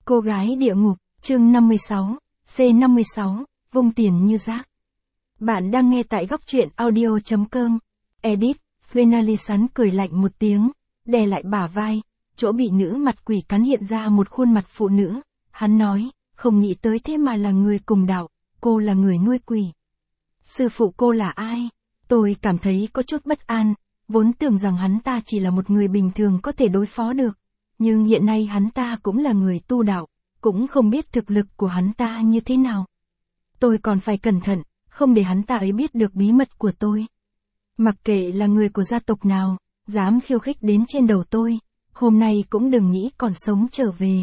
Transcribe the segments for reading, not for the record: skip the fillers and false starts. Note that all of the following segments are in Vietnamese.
Cô gái địa ngục, chương 56, C56, vung tiền như rác. Bạn đang nghe tại góc truyện audio.com. Edit, Flenalisán cười lạnh một tiếng, đè lại bả vai, chỗ bị nữ mặt quỷ cắn hiện ra một khuôn mặt phụ nữ. Hắn nói, không nghĩ tới thế mà là người cùng đạo, cô là người nuôi quỷ. Sư phụ cô là ai? Tôi cảm thấy có chút bất an, vốn tưởng rằng hắn ta chỉ là một người bình thường có thể đối phó được. Nhưng hiện nay hắn ta cũng là người tu đạo, cũng không biết thực lực của hắn ta như thế nào. Tôi còn phải cẩn thận, không để hắn ta ấy biết được bí mật của tôi. Mặc kệ là người của gia tộc nào, dám khiêu khích đến trên đầu tôi, hôm nay cũng đừng nghĩ còn sống trở về.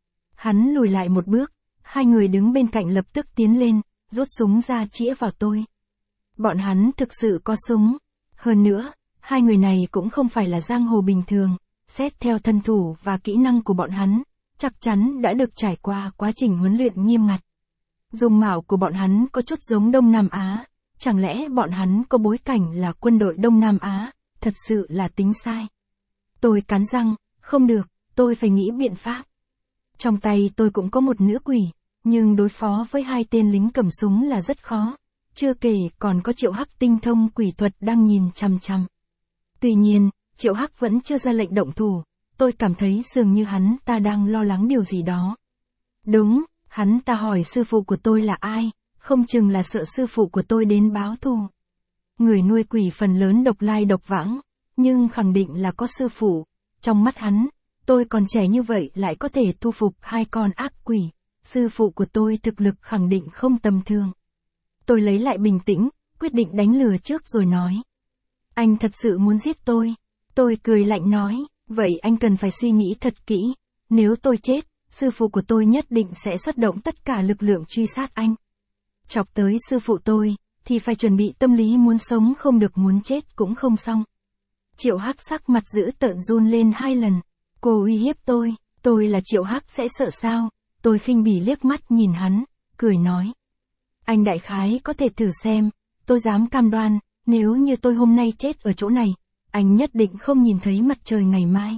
Hắn lùi lại một bước, hai người đứng bên cạnh lập tức tiến lên, rút súng ra chĩa vào tôi. Bọn hắn thực sự có súng. Hơn nữa, hai người này cũng không phải là giang hồ bình thường. Xét theo thân thủ và kỹ năng của bọn hắn, chắc chắn đã được trải qua quá trình huấn luyện nghiêm ngặt. Dung mạo của bọn hắn có chút giống Đông Nam Á, chẳng lẽ bọn hắn có bối cảnh là quân đội Đông Nam Á, thật sự là tính sai. Tôi cắn răng, không được, tôi phải nghĩ biện pháp. Trong tay tôi cũng có một nữ quỷ, nhưng đối phó với hai tên lính cầm súng là rất khó, chưa kể còn có Triệu Hắc tinh thông quỷ thuật đang nhìn chằm chằm. Tuy nhiên, Triệu Hắc vẫn chưa ra lệnh động thủ, tôi cảm thấy dường như hắn ta đang lo lắng điều gì đó. Đúng, hắn ta hỏi sư phụ của tôi là ai, không chừng là sợ sư phụ của tôi đến báo thù. Người nuôi quỷ phần lớn độc lai độc vãng, nhưng khẳng định là có sư phụ. Trong mắt hắn, tôi còn trẻ như vậy lại có thể thu phục hai con ác quỷ, sư phụ của tôi thực lực khẳng định không tầm thường. Tôi lấy lại bình tĩnh, quyết định đánh lừa trước rồi nói. Anh thật sự muốn giết tôi. Tôi cười lạnh nói, vậy anh cần phải suy nghĩ thật kỹ, nếu tôi chết, sư phụ của tôi nhất định sẽ xuất động tất cả lực lượng truy sát anh. Chọc tới sư phụ tôi, thì phải chuẩn bị tâm lý muốn sống không được muốn chết cũng không xong. Triệu Hắc sắc mặt dữ tợn run lên 2 lần, cô uy hiếp tôi là Triệu Hắc sẽ sợ sao? Tôi khinh bỉ liếc mắt nhìn hắn, cười nói. Anh đại khái có thể thử xem, tôi dám cam đoan, nếu như tôi hôm nay chết ở chỗ này, anh nhất định không nhìn thấy mặt trời ngày mai.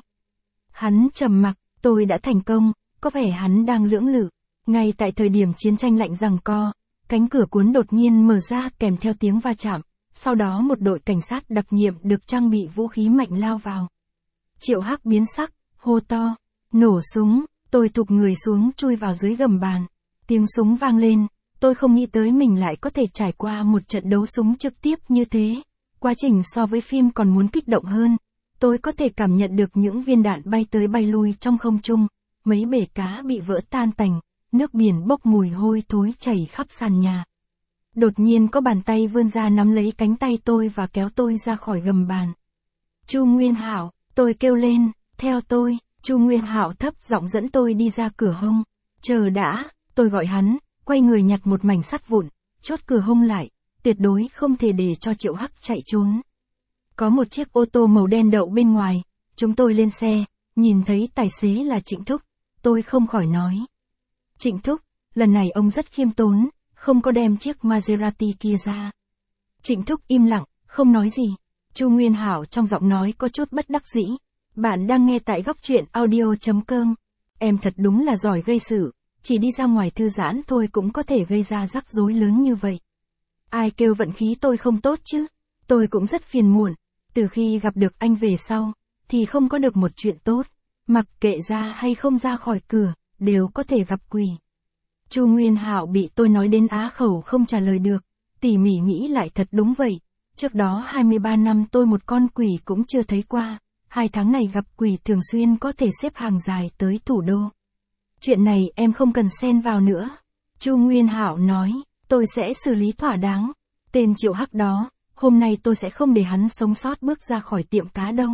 Hắn trầm mặc, tôi đã thành công, có vẻ hắn đang lưỡng lự. Ngay tại thời điểm chiến tranh lạnh giằng co, cánh cửa cuốn đột nhiên mở ra kèm theo tiếng va chạm, sau đó một đội cảnh sát đặc nhiệm được trang bị vũ khí mạnh lao vào. Triệu Hắc biến sắc, hô to, nổ súng, tôi thụp người xuống chui vào dưới gầm bàn. Tiếng súng vang lên, tôi không nghĩ tới mình lại có thể trải qua một trận đấu súng trực tiếp như thế. Quá trình so với phim còn muốn kích động hơn, tôi có thể cảm nhận được những viên đạn bay tới bay lui trong không trung, mấy bể cá bị vỡ tan tành, nước biển bốc mùi hôi thối chảy khắp sàn nhà. Đột nhiên có bàn tay vươn ra nắm lấy cánh tay tôi và kéo tôi ra khỏi gầm bàn. Chu Nguyên Hạo, tôi kêu lên, theo tôi. Chu Nguyên Hạo thấp giọng dẫn tôi đi ra cửa hông. Chờ đã, tôi gọi hắn, quay người nhặt một mảnh sắt vụn, chốt cửa hông lại, tuyệt đối không thể để cho Triệu Hắc chạy trốn. Có một chiếc ô tô màu đen đậu bên ngoài, chúng tôi lên xe, nhìn thấy tài xế là Trịnh Thúc, tôi không khỏi nói. Trịnh Thúc, lần này ông rất khiêm tốn, không có đem chiếc Maserati kia ra. Trịnh Thúc im lặng, không nói gì. Chu Nguyên Hạo trong giọng nói có chút bất đắc dĩ. Bạn đang nghe tại góc truyện audio.com. Em thật đúng là giỏi gây sự, chỉ đi ra ngoài thư giãn thôi cũng có thể gây ra rắc rối lớn như vậy. Ai kêu vận khí tôi không tốt chứ? Tôi cũng rất phiền muộn, từ khi gặp được anh về sau, thì không có được một chuyện tốt, mặc kệ ra hay không ra khỏi cửa, đều có thể gặp quỷ. Chu Nguyên Hạo bị tôi nói đến á khẩu không trả lời được, tỉ mỉ nghĩ lại thật đúng vậy, trước đó 23 năm tôi một con quỷ cũng chưa thấy qua, 2 tháng này gặp quỷ thường xuyên có thể xếp hàng dài tới thủ đô. Chuyện này em không cần xen vào nữa. Chu Nguyên Hạo nói, tôi sẽ xử lý thỏa đáng. Tên Triệu Hắc đó, hôm nay tôi sẽ không để hắn sống sót bước ra khỏi tiệm cá đâu.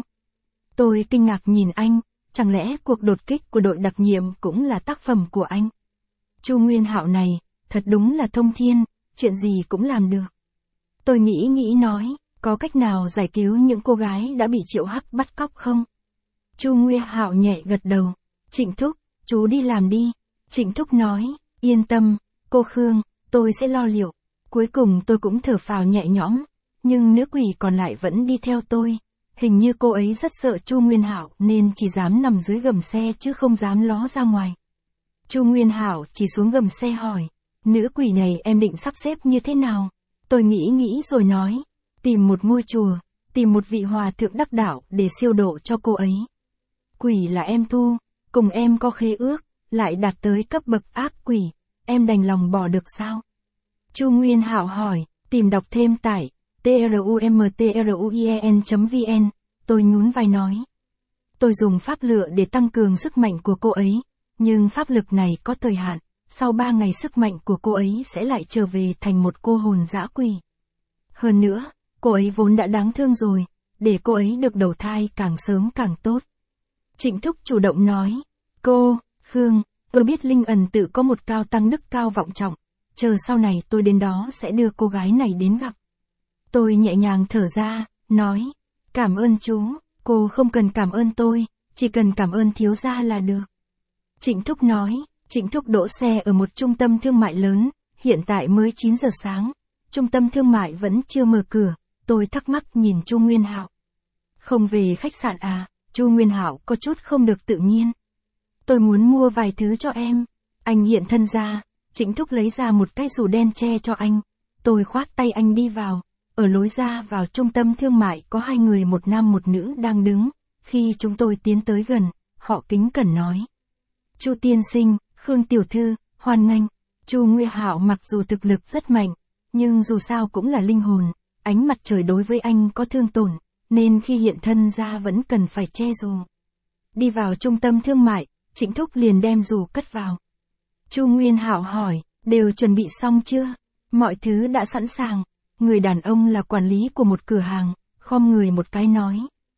Tôi kinh ngạc nhìn anh, chẳng lẽ cuộc đột kích của đội đặc nhiệm cũng là tác phẩm của anh? Chu Nguyên Hạo này, thật đúng là thông thiên, chuyện gì cũng làm được. Tôi nghĩ nói, có cách nào giải cứu những cô gái đã bị Triệu Hắc bắt cóc không? Chu Nguyên Hạo nhẹ gật đầu. Trịnh Thúc, chú đi làm đi. Trịnh Thúc nói, yên tâm, cô Khương, tôi sẽ lo liệu. Cuối cùng tôi cũng thở phào nhẹ nhõm, nhưng nữ quỷ còn lại vẫn đi theo tôi. Hình như cô ấy rất sợ Chu Nguyên Hạo nên chỉ dám nằm dưới gầm xe chứ không dám ló ra ngoài. Chu Nguyên Hạo chỉ xuống gầm xe hỏi, nữ quỷ này em định sắp xếp như thế nào? Tôi nghĩ rồi nói, tìm một ngôi chùa, tìm một vị hòa thượng đắc đạo để siêu độ cho cô ấy. Quỷ là em thu, cùng em có khế ước, lại đạt tới cấp bậc ác quỷ, em đành lòng bỏ được sao? Chu Nguyên Hạo hỏi, tìm đọc thêm tại trumtruen.vn, tôi nhún vai nói. Tôi dùng pháp lựa để tăng cường sức mạnh của cô ấy, nhưng pháp lực này có thời hạn, sau 3 ngày sức mạnh của cô ấy sẽ lại trở về thành một cô hồn dã quỷ. Hơn nữa, cô ấy vốn đã đáng thương rồi, để cô ấy được đầu thai càng sớm càng tốt. Trịnh Thúc chủ động nói, cô, Khương, tôi biết Linh Ẩn tự có một cao tăng đức cao vọng trọng, chờ sau này tôi đến đó sẽ đưa cô gái này đến gặp. Tôi nhẹ nhàng thở ra, nói, cảm ơn chú, cô không cần cảm ơn tôi, chỉ cần cảm ơn thiếu gia là được. Trịnh Thúc nói, Trịnh Thúc đỗ xe ở một trung tâm thương mại lớn, hiện tại mới 9 giờ sáng, trung tâm thương mại vẫn chưa mở cửa, tôi thắc mắc nhìn Chu Nguyên Hạo. Không về khách sạn à? Chu Nguyên Hạo có chút không được tự nhiên. Tôi muốn mua vài thứ cho em. Anh hiện thân ra, Trịnh Thúc lấy ra một cái dù đen che cho anh. Tôi khoát tay anh đi vào. Ở lối ra vào trung tâm thương mại có 2 người, một nam một nữ đang đứng. Khi chúng tôi tiến tới gần, họ kính cẩn nói. Chu tiên sinh, Khương tiểu thư, hoan nghênh. Chu Nguyên Hạo mặc dù thực lực rất mạnh, nhưng dù sao cũng là linh hồn, ánh mặt trời đối với anh có thương tổn, nên khi hiện thân ra vẫn cần phải che dù. Đi vào trung tâm thương mại, Trịnh Thúc liền đem dù cất vào. Chu Nguyên Hạo hỏi, đều chuẩn bị xong chưa? Mọi thứ đã sẵn sàng. Người đàn ông là quản lý của một cửa hàng, khom người một cái nói.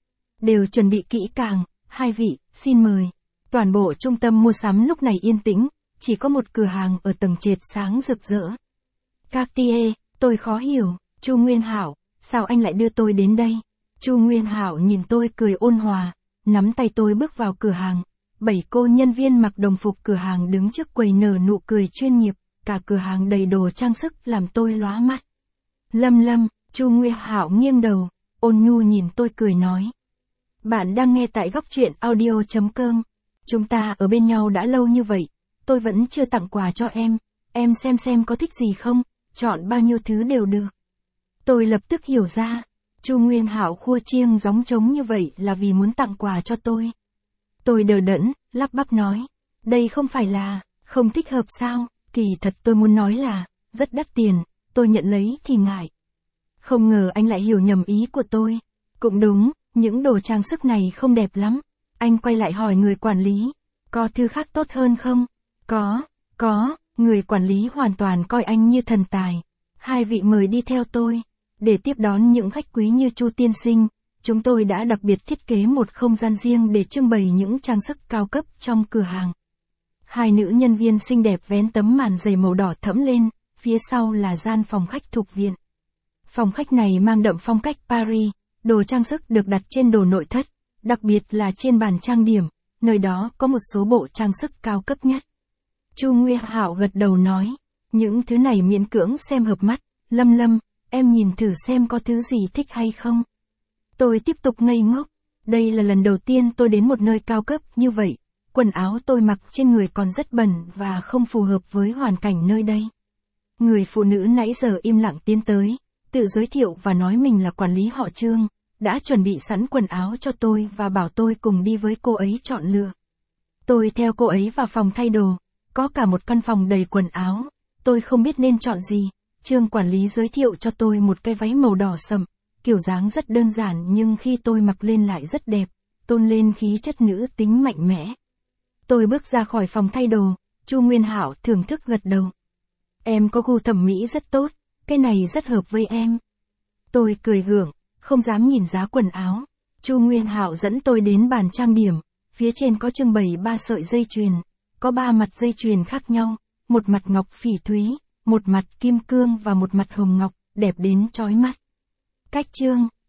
Đều chuẩn bị kỹ càng, 2 vị, xin mời. Toàn bộ trung tâm mua sắm lúc này yên tĩnh, chỉ có một cửa hàng ở tầng trệt sáng rực rỡ. Cartier, tôi khó hiểu, Chu Nguyên Hạo, sao anh lại đưa tôi đến đây? Chu Nguyên Hạo nhìn tôi cười ôn hòa, nắm tay tôi bước vào cửa hàng. 7 cô nhân viên mặc đồng phục cửa hàng đứng trước quầy nở nụ cười chuyên nghiệp, cả cửa hàng đầy đồ trang sức làm tôi lóa mắt. Lâm, Chu Nguyên Hạo nghiêng đầu, ôn nhu nhìn tôi cười nói. Bạn đang nghe tại góc truyện audio.com. Chúng ta ở bên nhau đã lâu như vậy, tôi vẫn chưa tặng quà cho em xem có thích gì không, chọn bao nhiêu thứ đều được. Tôi lập tức hiểu ra, Chu Nguyên Hạo khua chiêng gióng trống như vậy là vì muốn tặng quà cho tôi. Tôi đờ đẫn, lắp bắp nói, đây không phải là, không thích hợp sao, kỳ thật tôi muốn nói là, rất đắt tiền, tôi nhận lấy thì ngại. Không ngờ anh lại hiểu nhầm ý của tôi. Cũng đúng, những đồ trang sức này không đẹp lắm. Anh quay lại hỏi người quản lý, có thứ khác tốt hơn không? Có, người quản lý hoàn toàn coi anh như thần tài. 2 vị mời đi theo tôi. Để tiếp đón những khách quý như Chu tiên sinh, chúng tôi đã đặc biệt thiết kế một không gian riêng để trưng bày những trang sức cao cấp trong cửa hàng. 2 nữ nhân viên xinh đẹp vén tấm màn dày màu đỏ thẫm lên, phía sau là gian phòng khách thuộc viện. Phòng khách này mang đậm phong cách Paris, đồ trang sức được đặt trên đồ nội thất, đặc biệt là trên bàn trang điểm, nơi đó có một số bộ trang sức cao cấp nhất. Chu Nguyên Hạo gật đầu nói, những thứ này miễn cưỡng xem hợp mắt, Lâm, em nhìn thử xem có thứ gì thích hay không. Tôi tiếp tục ngây ngốc, đây là lần đầu tiên tôi đến một nơi cao cấp như vậy, quần áo tôi mặc trên người còn rất bẩn và không phù hợp với hoàn cảnh nơi đây. Người phụ nữ nãy giờ im lặng tiến tới, tự giới thiệu và nói mình là quản lý họ Trương, đã chuẩn bị sẵn quần áo cho tôi và bảo tôi cùng đi với cô ấy chọn lựa. Tôi theo cô ấy vào phòng thay đồ, có cả một căn phòng đầy quần áo, tôi không biết nên chọn gì. Trương quản lý giới thiệu cho tôi một cái váy màu đỏ sậm, kiểu dáng rất đơn giản nhưng khi tôi mặc lên lại rất đẹp, tôn lên khí chất nữ tính mạnh mẽ. Tôi bước ra khỏi phòng thay đồ, Chu Nguyên Hạo thưởng thức gật đầu. Em có gu thẩm mỹ rất tốt, cái này rất hợp với em. Tôi cười gượng, không dám nhìn giá quần áo. Chu Nguyên Hạo dẫn tôi đến bàn trang điểm, phía trên có trưng bày 3 sợi dây chuyền, có 3 mặt dây chuyền khác nhau, một mặt ngọc phỉ thúy, một mặt kim cương và một mặt hồng ngọc, đẹp đến chói mắt. Cách Trương,